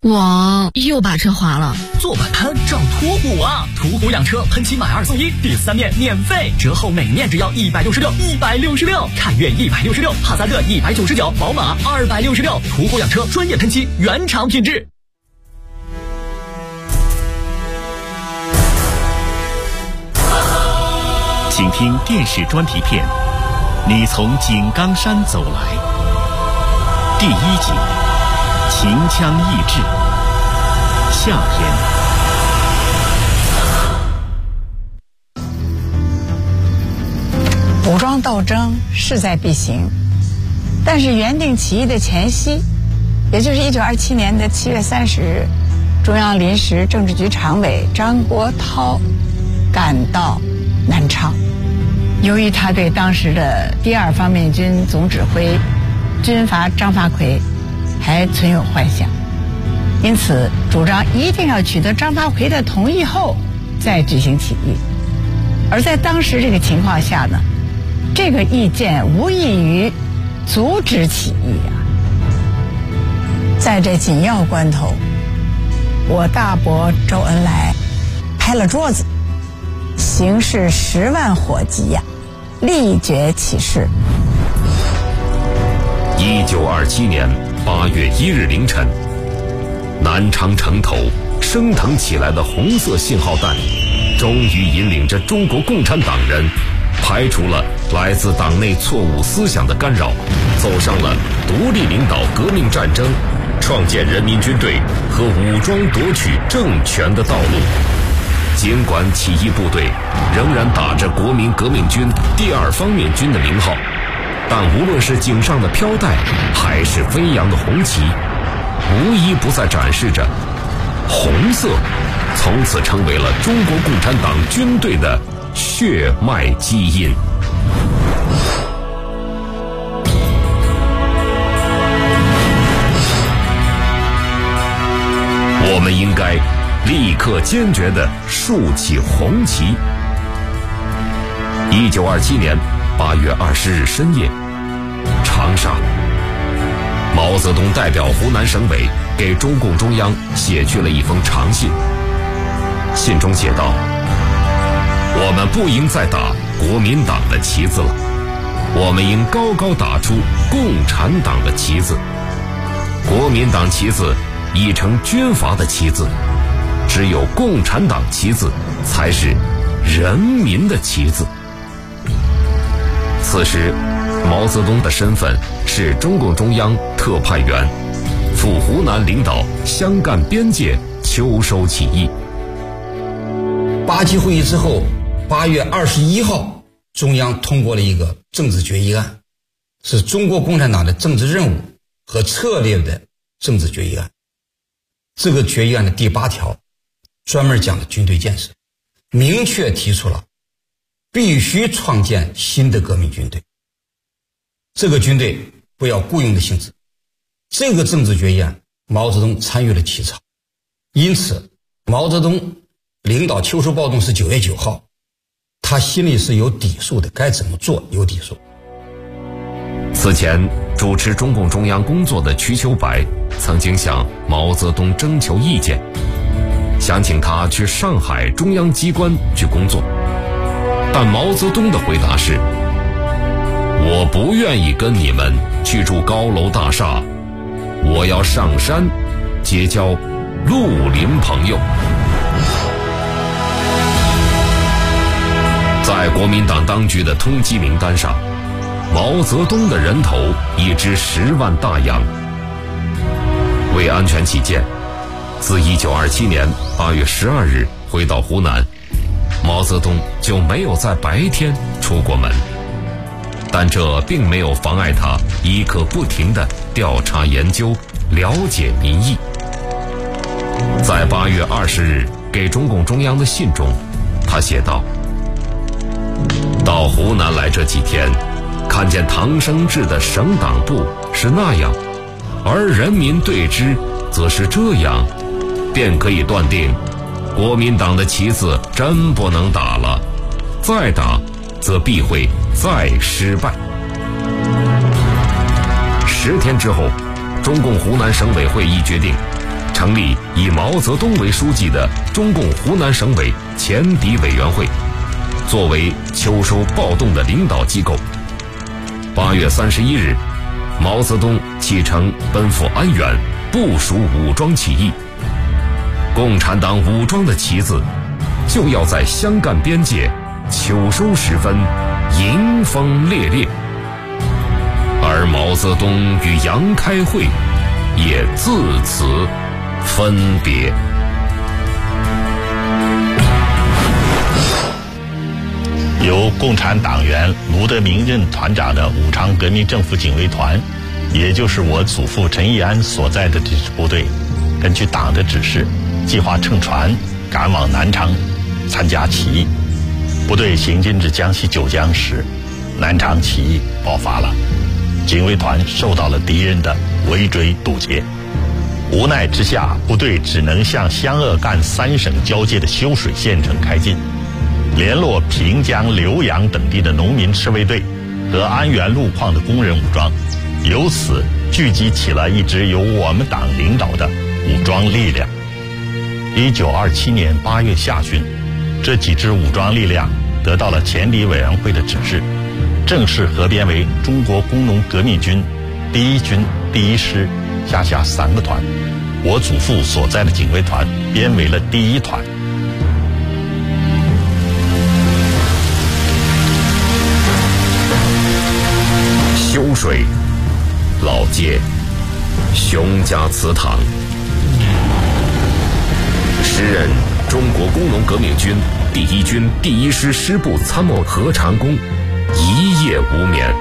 我又把车划了。 做摆摊找途虎啊！途虎养车喷漆买2送1，第3面免费，折后每面只要166，凯越166，帕萨特199，宝马266。途虎养车专业喷漆，原厂品质。 请听电视专题片《你从井冈山走来》第1集。秦腔意志，夏天。 武装斗争势在必行，但是原定起义的前夕，也就是1927年的7月30日，中央临时政治局常委张国焘赶到南昌。由于他对当时的第2方面军总指挥军阀张发奎还存有幻想，因此主张一定要取得张发奎的同意后再举行起义。而在当时这个情况下呢，这个意见无异于阻止起义啊。在这紧要关头，我大伯周恩来拍了桌子，形势10万火急呀，力决起事。 1927年8月1日凌晨，南昌城头升腾起来的红色信号弹，终于引领着中国共产党人排除了来自党内错误思想的干扰，走上了独立领导革命战争、创建人民军队和武装夺取政权的道路。尽管起义部队仍然打着国民革命军第2方面军的名号，但无论是井上的飘带还是飞扬的红旗，无一不再展示着红色从此成为了中国共产党军队的血脉基因。我们应该立刻坚决地竖起红旗。1927年8月20日深夜，长沙，毛泽东代表湖南省委给中共中央写去了一封长信。信中写道：我们不应再打国民党的旗子了，我们应高高打出共产党的旗子。国民党旗子已成军阀的旗子，只有共产党旗子才是人民的旗子。此时毛泽东的身份是中共中央特派员，赴湖南领导湘赣边界秋收起义。 8期会议之后，8月21号，中央通过了一个政治决议案，是中国共产党的政治任务和策略的政治决议案。这个决议案的第8条专门讲了军队建设，明确提出了必须创建新的革命军队，这个军队不要雇佣的性质。这个政治决议案毛泽东参与了起草，因此毛泽东领导秋收暴动是9月9号，他心里是有底数的，该怎么做有底数。 此前主持中共中央工作的瞿秋白曾经向毛泽东征求意见，想请他去上海中央机关去工作，但毛泽东的回答是：我不愿意跟你们去住高楼大厦，我要上山结交绿林朋友。在国民党当局的通缉名单上，毛泽东的人头已知10万大洋。为安全起见，自1927年8月12日回到湖南，毛泽东就没有在白天出过门。但这并没有妨碍他一刻不停地调查研究，了解民意。在8月20日给中共中央的信中，他写道：到湖南来这几天，看见唐生智的省党部是那样，而人民对之则是这样，便可以断定国民党的旗子真不能打了，再打则必会再失败。10天之后，中共湖南省委会议决定成立以毛泽东为书记的中共湖南省委前敌委员会，作为秋收暴动的领导机构。8月31日，毛泽东启程奔赴安远，部署武装起义。共产党武装的旗子就要在湘赣边界秋收时分迎风烈烈，而毛泽东与杨开慧也自此分别。 由共产党员卢德铭任团长的武昌革命政府警卫团，也就是我祖父陈义安所在的这支部队，根据党的指示，计划乘船赶往南昌参加起义。部队行进至江西九江时，南昌起义爆发了，警卫团受到了敌人的围追堵截。无奈之下，部队只能向湘鄂赣3省交界的修水县城开进，联络平江、浏阳等地的农民赤卫队和安源路矿的工人武装，由此聚集起了一支由我们党领导的武装力量。1927年8月下旬，这几支武装力量得到了前敌委员会的指示，正式合编为中国工农革命军第1军第1师下3个团，我祖父所在的警卫团编为了第1团。 修水、老街、熊家祠堂。时任中国工农革命军第1军第1师师部参谋何长工一夜无眠。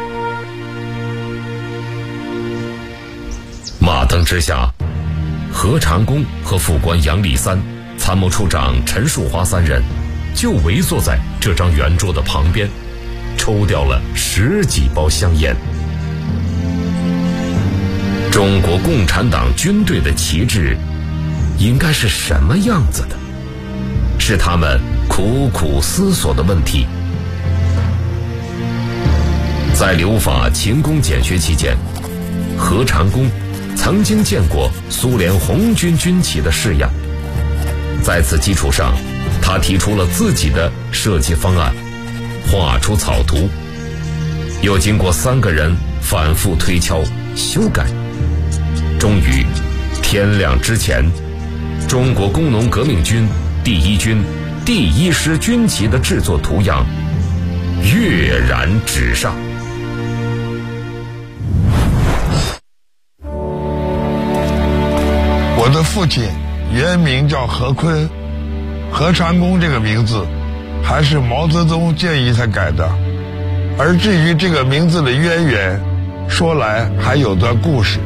马灯之下，何长工和副官杨立三、参谋处长陈树华3人就围坐在这张圆桌的旁边，抽掉了10几包香烟。中国共产党军队的旗帜应该是什么样子的？是他们苦苦思索的问题。在留法勤工俭学期间，何长工曾经见过苏联红军军旗的式样，在此基础上，他提出了自己的设计方案，画出草图，又经过3个人反复推敲修改，终于天亮之前，中国工农革命军第1军第1师军旗的制作图样跃然纸上。 我的父亲原名叫何坤，何长工这个名字还是毛泽东建议他改的。而至于这个名字的渊源，说来还有段故事。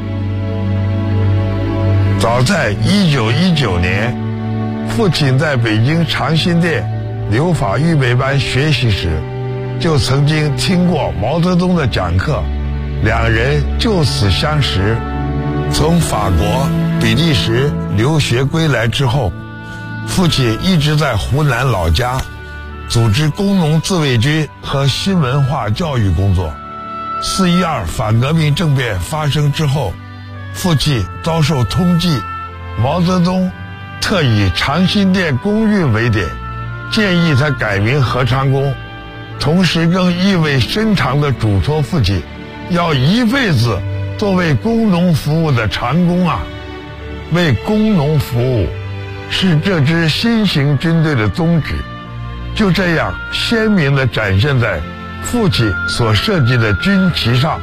早在1919年，父亲在北京长辛店留法预备班学习时，就曾经听过毛泽东的讲课，两人就此相识。从法国、比利时留学归来之后，父亲一直在湖南老家组织工农自卫军和新文化教育工作。4·12反革命政变发生之后，父亲遭受通缉，毛泽东特以长辛店公运为典，建议他改名何长工，同时更意味深长地嘱托父亲要一辈子做为工农服务的长工啊。为工农服务是这支新型军队的宗旨，就这样鲜明地展现在父亲所设计的军旗上。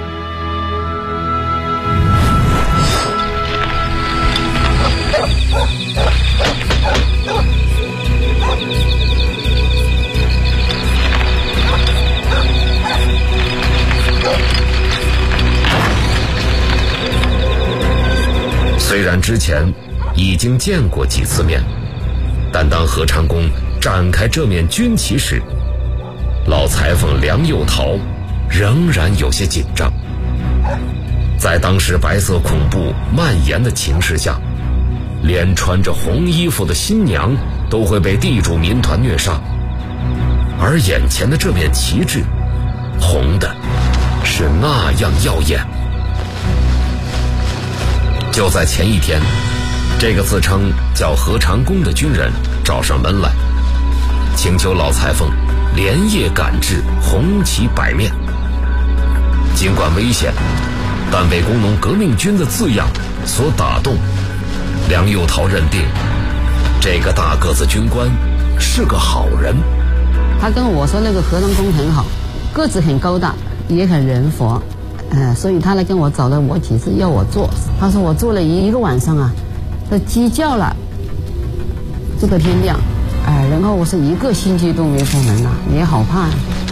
虽然之前已经见过几次面，但当何长工展开这面军旗时，老裁缝梁幼桃仍然有些紧张。在当时白色恐怖蔓延的情势下，连穿着红衣服的新娘都会被地主民团虐杀，而眼前的这面旗帜，红的是那样耀眼。就在前一天， 这个自称叫何长工的军人找上门来，请求老裁缝连夜赶制红旗摆面。尽管危险，但为工农革命军的字样所打动，梁佑陶认定这个大个子军官是个好人。 他跟我说那个何长工很好，个子很高大，也很人佛，所以他来跟我找了我几次要我做。他说我做了一个晚上啊，这鸡叫了，做到天亮，然后我是一个星期都没出门了，也好怕。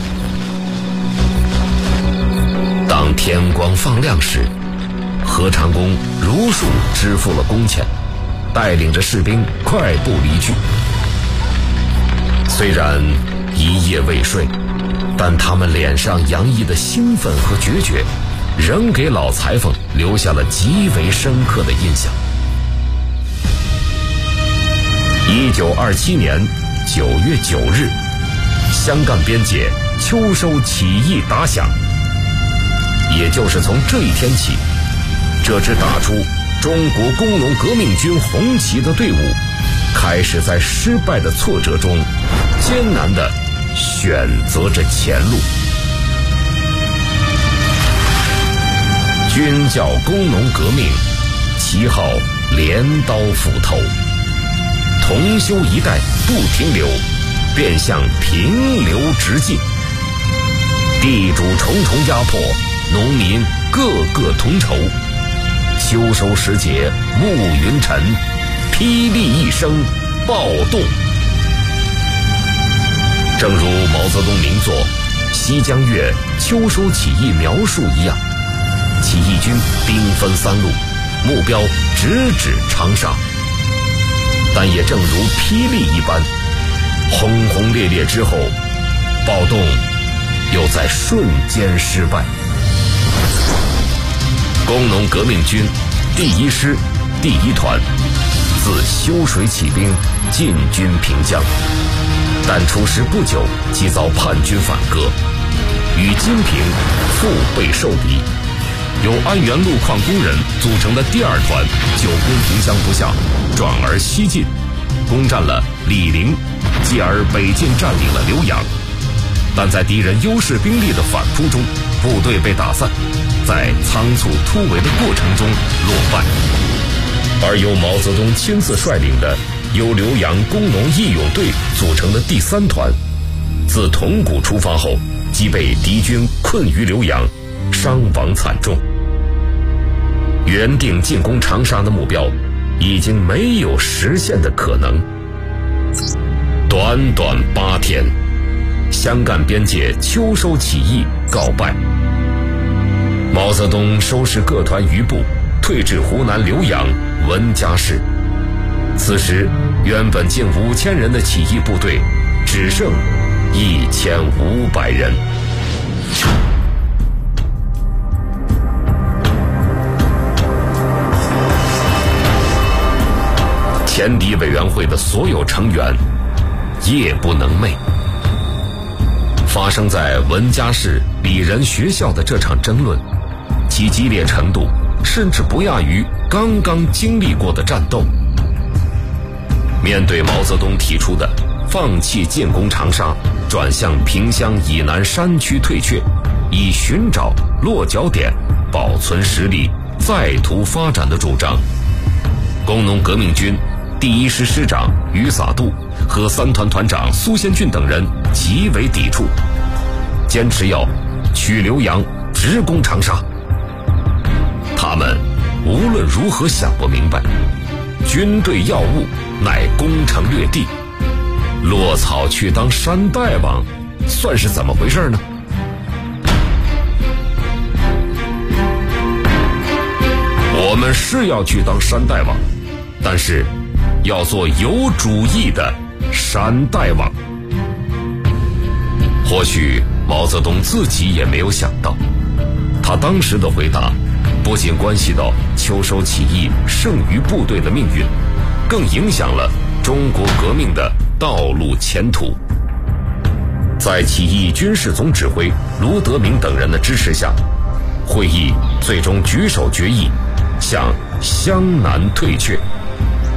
当天光放亮时，何长工如数支付了工钱，带领着士兵快步离去。虽然一夜未睡，但他们脸上洋溢的兴奋和决绝，仍给老裁缝留下了极为深刻的印象。1927年9月9日，湘赣边界秋收起义打响。也就是从这一天起，这支打出中国工农革命军红旗的队伍，开始在失败的挫折中艰难地选择着前路。军叫工农革命，旗号镰刀斧头，同修一代不停留，便向平流直进。地主重重压迫，农民个个同仇。秋收时节暮云沉，霹雳一声暴动。正如毛泽东名作《西江月·秋收起义描述一样，起义军兵分三路，目标直指长沙。但也正如霹雳一般，轰轰烈烈之后，暴动又在瞬间失败。工农革命军第1师第1团自修水起兵，进军平江，但出师不久即遭叛军反戈，与金平腹背受敌。由安源路矿工人组成的第2团久攻平江不下，转而西进，攻占了醴陵，继而北进占领了浏阳。但在敌人优势兵力的反扑中，部队被打散，在仓促突围的过程中落败。而由毛泽东亲自率领的由浏阳工农义勇队组成的第3团，自铜鼓出发后即被敌军困于浏阳，伤亡惨重。原定进攻长沙的目标已经没有实现的可能。短短8天，湘赣边界秋收起义告败。毛泽东收拾各团余部，退至湖南浏阳文家市。此时原本近5000人的起义部队只剩1500人。前敌委员会的所有成员夜不能寐。发生在文家市李仁学校的这场争论，其激烈程度甚至不亚于刚刚经历过的战斗。面对毛泽东提出的放弃进攻长沙，转向萍乡以南山区退却，以寻找落脚点，保存实力，再图发展的主张，工农革命军第1师师长于洒度和3团团长苏先俊等人极为抵触，坚持要取浏阳，直攻长沙。他们无论如何想不明白，军队要务乃攻城略地，落草去当山大王，算是怎么回事呢？我们是要去当山大王，但是要做有主意的山大王。或许毛泽东自己也没有想到，他当时的回答不仅关系到秋收起义剩余部队的命运，更影响了中国革命的道路前途。在起义军事总指挥卢德铭等人的支持下，会议最终举手决议向湘南退却。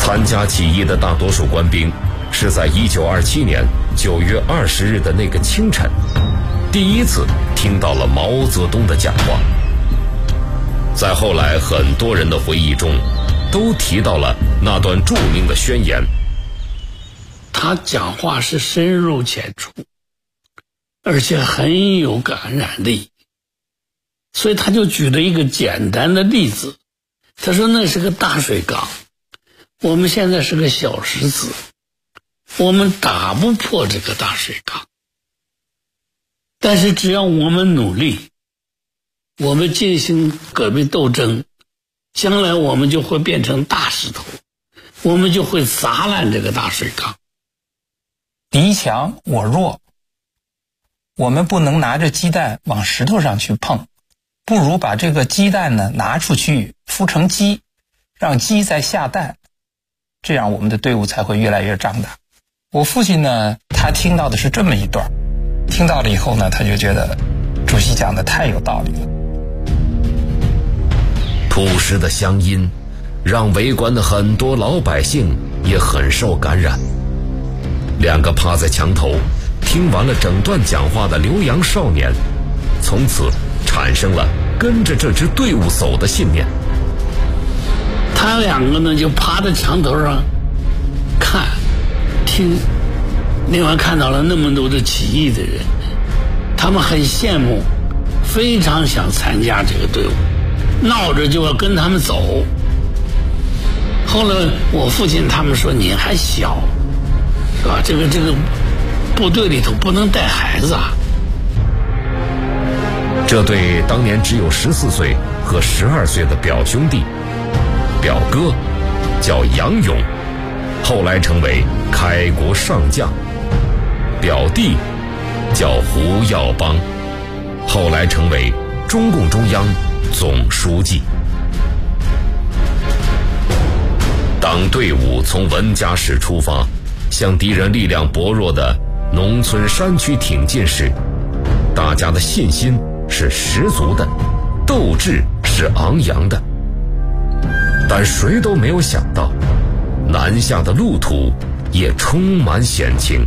参加起义的大多数官兵是在1927年9月20日的那个清晨，第一次听到了毛泽东的讲话。在后来很多人的回忆中，都提到了那段著名的宣言。 他讲话是深入浅出，而且很有感染力，所以他就举了一个简单的例子。他说那是个大水缸，我们现在是个小石子，我们打不破这个大水缸，但是只要我们努力，我们进行革命斗争，将来我们就会变成大石头，我们就会砸烂这个大水缸。 敌强我弱，我们不能拿着鸡蛋往石头上去碰，不如把这个鸡蛋呢拿出去孵成鸡，让鸡再下蛋，这样我们的队伍才会越来越壮大。我父亲呢，他听到的是这么一段，听到了以后呢，他就觉得主席讲的太有道理了。 朴实的乡音让围观的很多老百姓也很受感染。两个趴在墙头听完了整段讲话的留洋少年，从此产生了跟着这支队伍走的信念。 他两个呢就趴在墙头上看听，另外看到了那么多的起义的人，他们很羡慕，非常想参加这个队伍，闹着就要跟他们走。后来我父亲他们说你还小，是吧？这个部队里头不能带孩子啊。 这对当年只有14岁和12岁的表兄弟，表哥叫杨勇，后来成为开国上将；表弟叫胡耀邦，后来成为中共中央总书记。当队伍从文家市出发，向敌人力量薄弱的农村山区挺进时，大家的信心是十足的，斗志是昂扬的。但谁都没有想到，南下的路途也充满险情。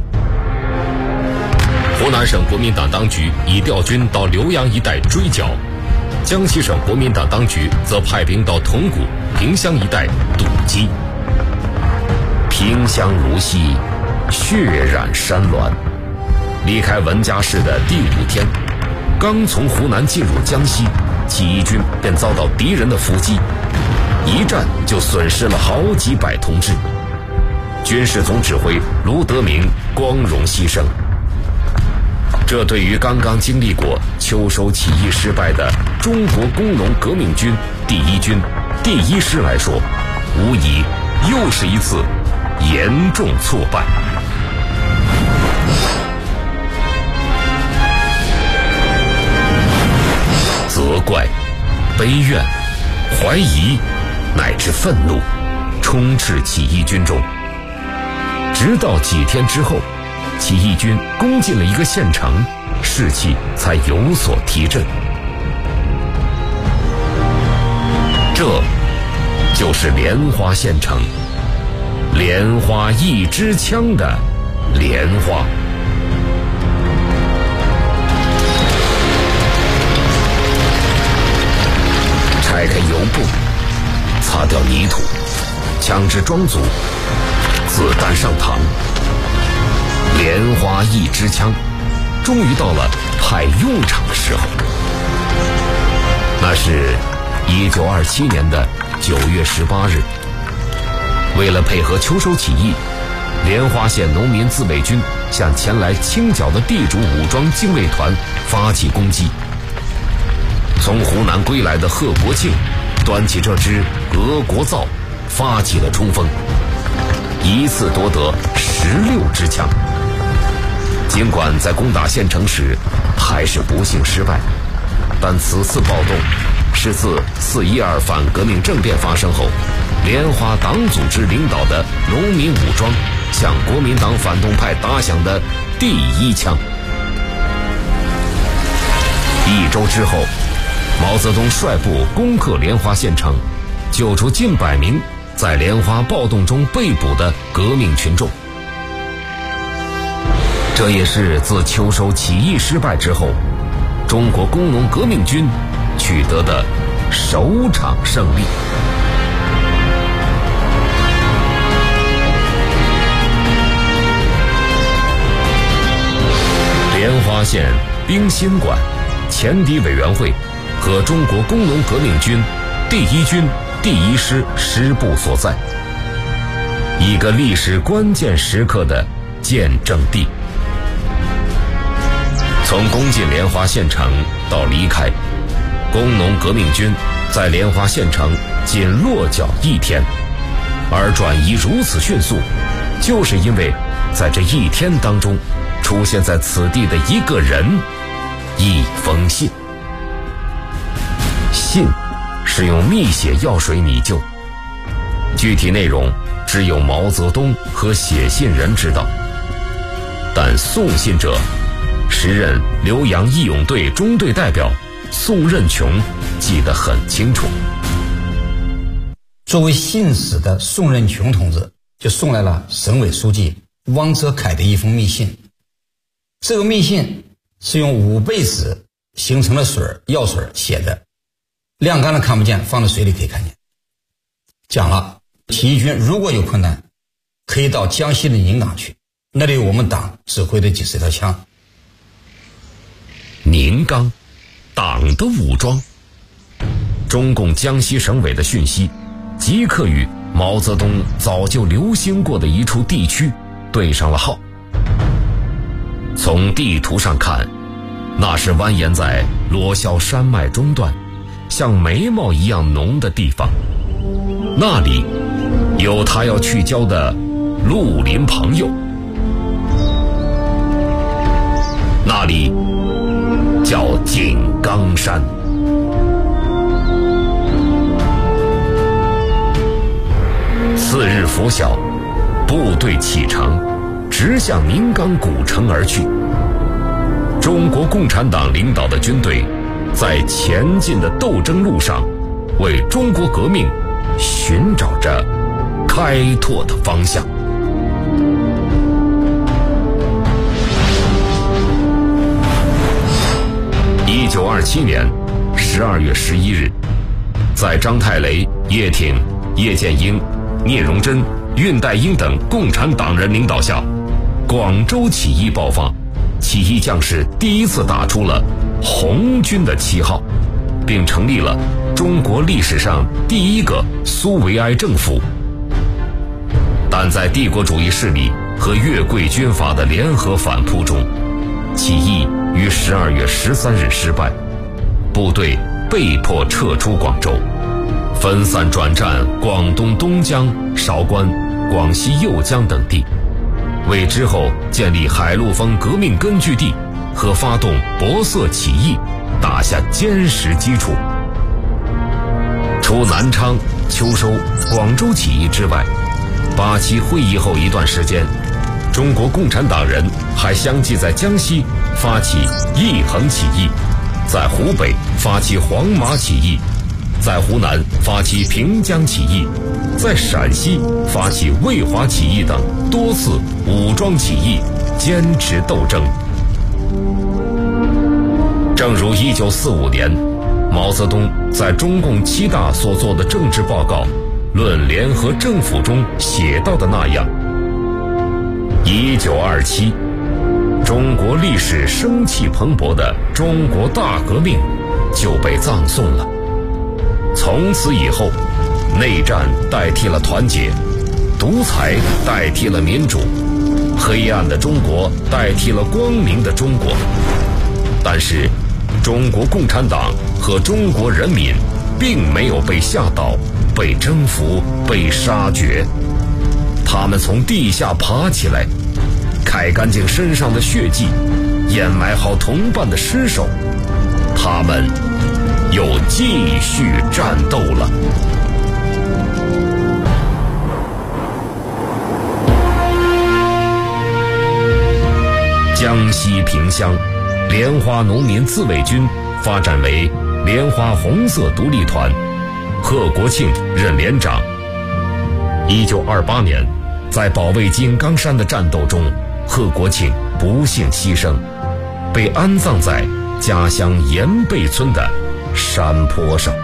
湖南省国民党当局已调军到浏阳一带追剿，江西省国民党当局则派兵到铜鼓、萍乡一带堵击。萍乡如昔，血染山峦。离开文家市的第5天，刚从湖南进入江西，起义军便遭到敌人的伏击，一战就损失了好几百同志。军事总指挥卢德铭光荣牺牲。这对于刚刚经历过秋收起义失败的中国工农革命军第1军第1师来说，无疑又是一次严重挫败。责怪、悲怨、怀疑乃至愤怒充斥起义军中，直到几天之后，起义军攻进了一个县城，士气才有所提振。这就是莲花县城，莲花一支枪的莲花。拆开油布，擦掉泥土，枪支装足，子弹上膛，莲花一支枪终于到了派用场的时候。那是1927年的9月18日，为了配合秋收起义，莲花县农民自卫军向前来清剿的地主武装精卫团发起攻击。从湖南归来的贺国庆端起这支俄国造，发起了冲锋，一次夺得16支枪。尽管在攻打县城时还是不幸失败，但此次暴动是自412反革命政变发生后，莲花党组织领导的农民武装向国民党反动派打响的第1枪。1周之后，毛泽东率部攻克莲花县城，救出近100名在莲花暴动中被捕的革命群众。这也是自秋收起义失败之后，中国工农革命军取得的首场胜利。莲花县兵心馆前敌委员会和中国工农革命军第一军第一师师部所在，一个历史关键时刻的见证地。从攻进莲花县城到离开，工农革命军在莲花县城仅落脚1天，而转移如此迅速，就是因为在这1天当中出现在此地的一个人，一封信。信是用密写药水拟就，具体内容只有毛泽东和写信人知道，但送信者时任浏阳义勇队中队代表宋任穷记得很清楚。 作为信使的宋任穷同志就送来了省委书记汪泽恺的一封密信。这个密信是用5倍纸形成了药水写的，晾干了看不见，放在水里可以看见。讲了起义军如果有困难，可以到江西的宁岗去，那里有我们党指挥的几十条枪。 宁岗，党的武装。中共江西省委的讯息即刻与毛泽东早就流行过的一处地区对上了号。从地图上看，那是蜿蜒在罗霄山脉中段像眉毛一样浓的地方，那里有他要去交的绿林朋友，那里叫井冈山。次日拂晓，部队启程，直向宁冈古城而去。中国共产党领导的军队在前进的斗争路上，为中国革命寻找着开拓的方向。1927年12月11日，在张太雷、叶挺、叶剑英、聂荣臻、恽代英等共产党人领导下，广州起义爆发，起义将士第一次打出了红军的旗号，并成立了中国历史上第一个苏维埃政府。但在帝国主义势力和粤桂军阀的联合反扑中，起义于12月13日失败，部队被迫撤出广州，分散转战广东东江、韶关、广西右江等地，为之后建立海陆丰革命根据地和发动博色起义打下坚实基础。除南昌、秋收、广州起义之外，8七会议后一段时间，中国共产党人还相继在江西发起义衡起义，在湖北发起黄马起义，在湖南发起平江起义，在陕西发起渭华起义等多次武装起义，坚持斗争。正如1945年毛泽东在中共7大所做的政治报告《论联合政府》中写到的那样，1927中国历史生气蓬勃的中国大革命就被葬送了。从此以后，内战代替了团结，独裁代替了民主，黑暗的中国代替了光明的中国。但是中国共产党和中国人民并没有被吓倒、被征服、被杀绝，他们从地下爬起来，揩干净身上的血迹，掩埋好同伴的尸首，他们又继续战斗了。江西萍乡莲花农民自卫军发展为莲花红色独立团，贺国庆任连长。 1928年，在保卫井冈山的战斗中，贺国庆不幸牺牲，被安葬在家乡盐背村的山坡上。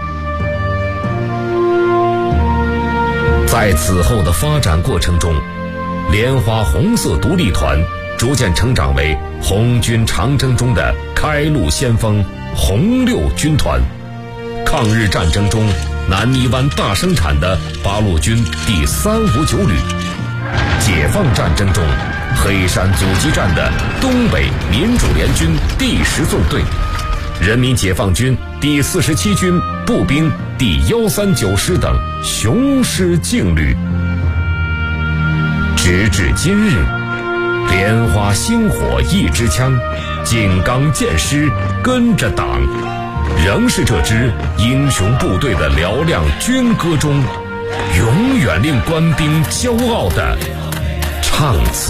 在此后的发展过程中，莲花红色独立团逐渐成长为红军长征中的开路先锋红六军团。抗日战争中南泥湾大生产的八路军第359旅，解放战争中黑山阻击战的东北民主联军第10纵队，人民解放军第47军步兵第139师等雄狮劲旅。直至今日，莲花星火一支枪，井冈剑师跟着党，仍是这支英雄部队的嘹亮军歌中永远令官兵骄傲的唱词。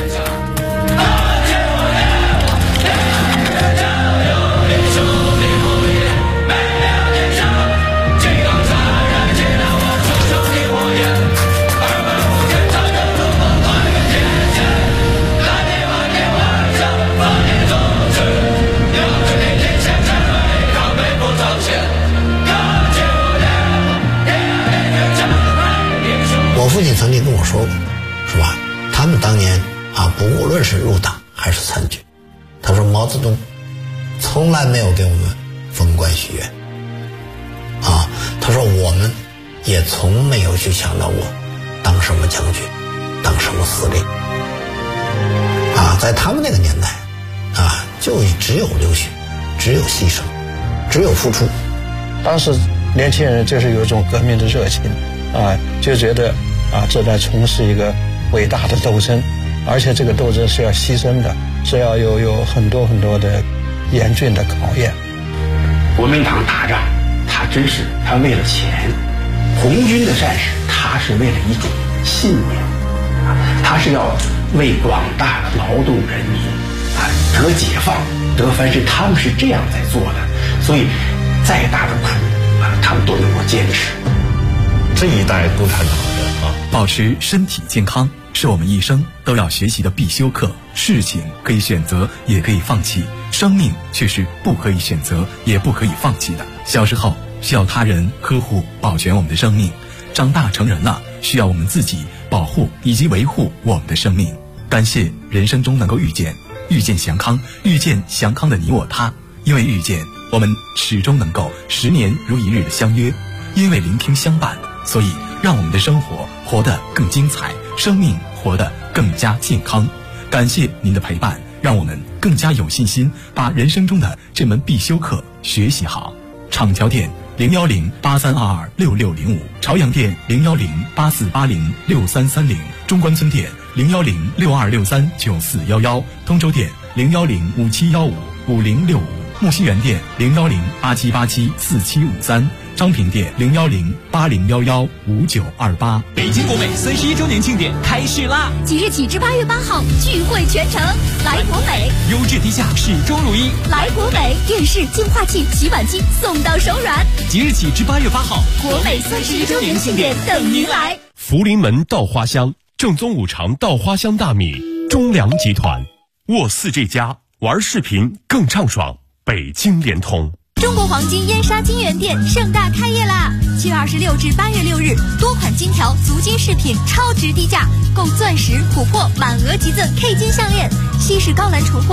我父亲曾经跟我说过，是吧？他们当年无论是入党还是参军，他说毛泽东从来没有给我们封官许愿，他说我们也从没有去想到过当什么将军，当什么司令，在他们那个年代，就只有流血，只有牺牲，只有付出。 当时年轻人就是有一种革命的热情，就觉得这在从事一个伟大的斗争，而且这个斗争是要牺牲的，是要有很多很多的严峻的考验。 国民党打仗，他为了钱；红军的战士，他是为了一种信念，他是要为广大的劳动人民得解放、得翻身，他们是这样在做的，所以再大的苦他们都能够坚持。 这一代共产党人保持身体健康是我们一生都要学习的必修课。事情可以选择，也可以放弃，生命却是不可以选择，也不可以放弃的。小时候需要他人呵护保全我们的生命，长大成人了需要我们自己保护以及维护我们的生命。感谢人生中能够遇见祥康，遇见祥康的你我他。因为遇见，我们始终能够10年如一日的相约；因为聆听相伴，所以让我们的生活活得更精彩，生命活得更加健康。感谢您的陪伴，让我们更加有信心把人生中的这门必修课学习好。厂桥店01083226605，朝阳店01084806330，中关村店01062639411，通州店01057155065，木樨园店01087874753，张平店01080115928。 北京国美31周年庆典开市啦！ 即日起至8月8号，聚会全程来国美， 优质低价，始终如一。 来国美，电视、净化器、洗碗机送到手软。 即日起至8月8号， 国美31周年庆典等您来。 福临门稻花香，正宗五常稻花香大米，中粮集团，沃4G+，玩视频更畅爽。北京联通。 中国黄金燕莎金源店盛大开业啦！7月26至8月6日，多款金条、足金饰品超值低价，购钻石、琥珀满额即赠 K 金项链，西式高栏重货。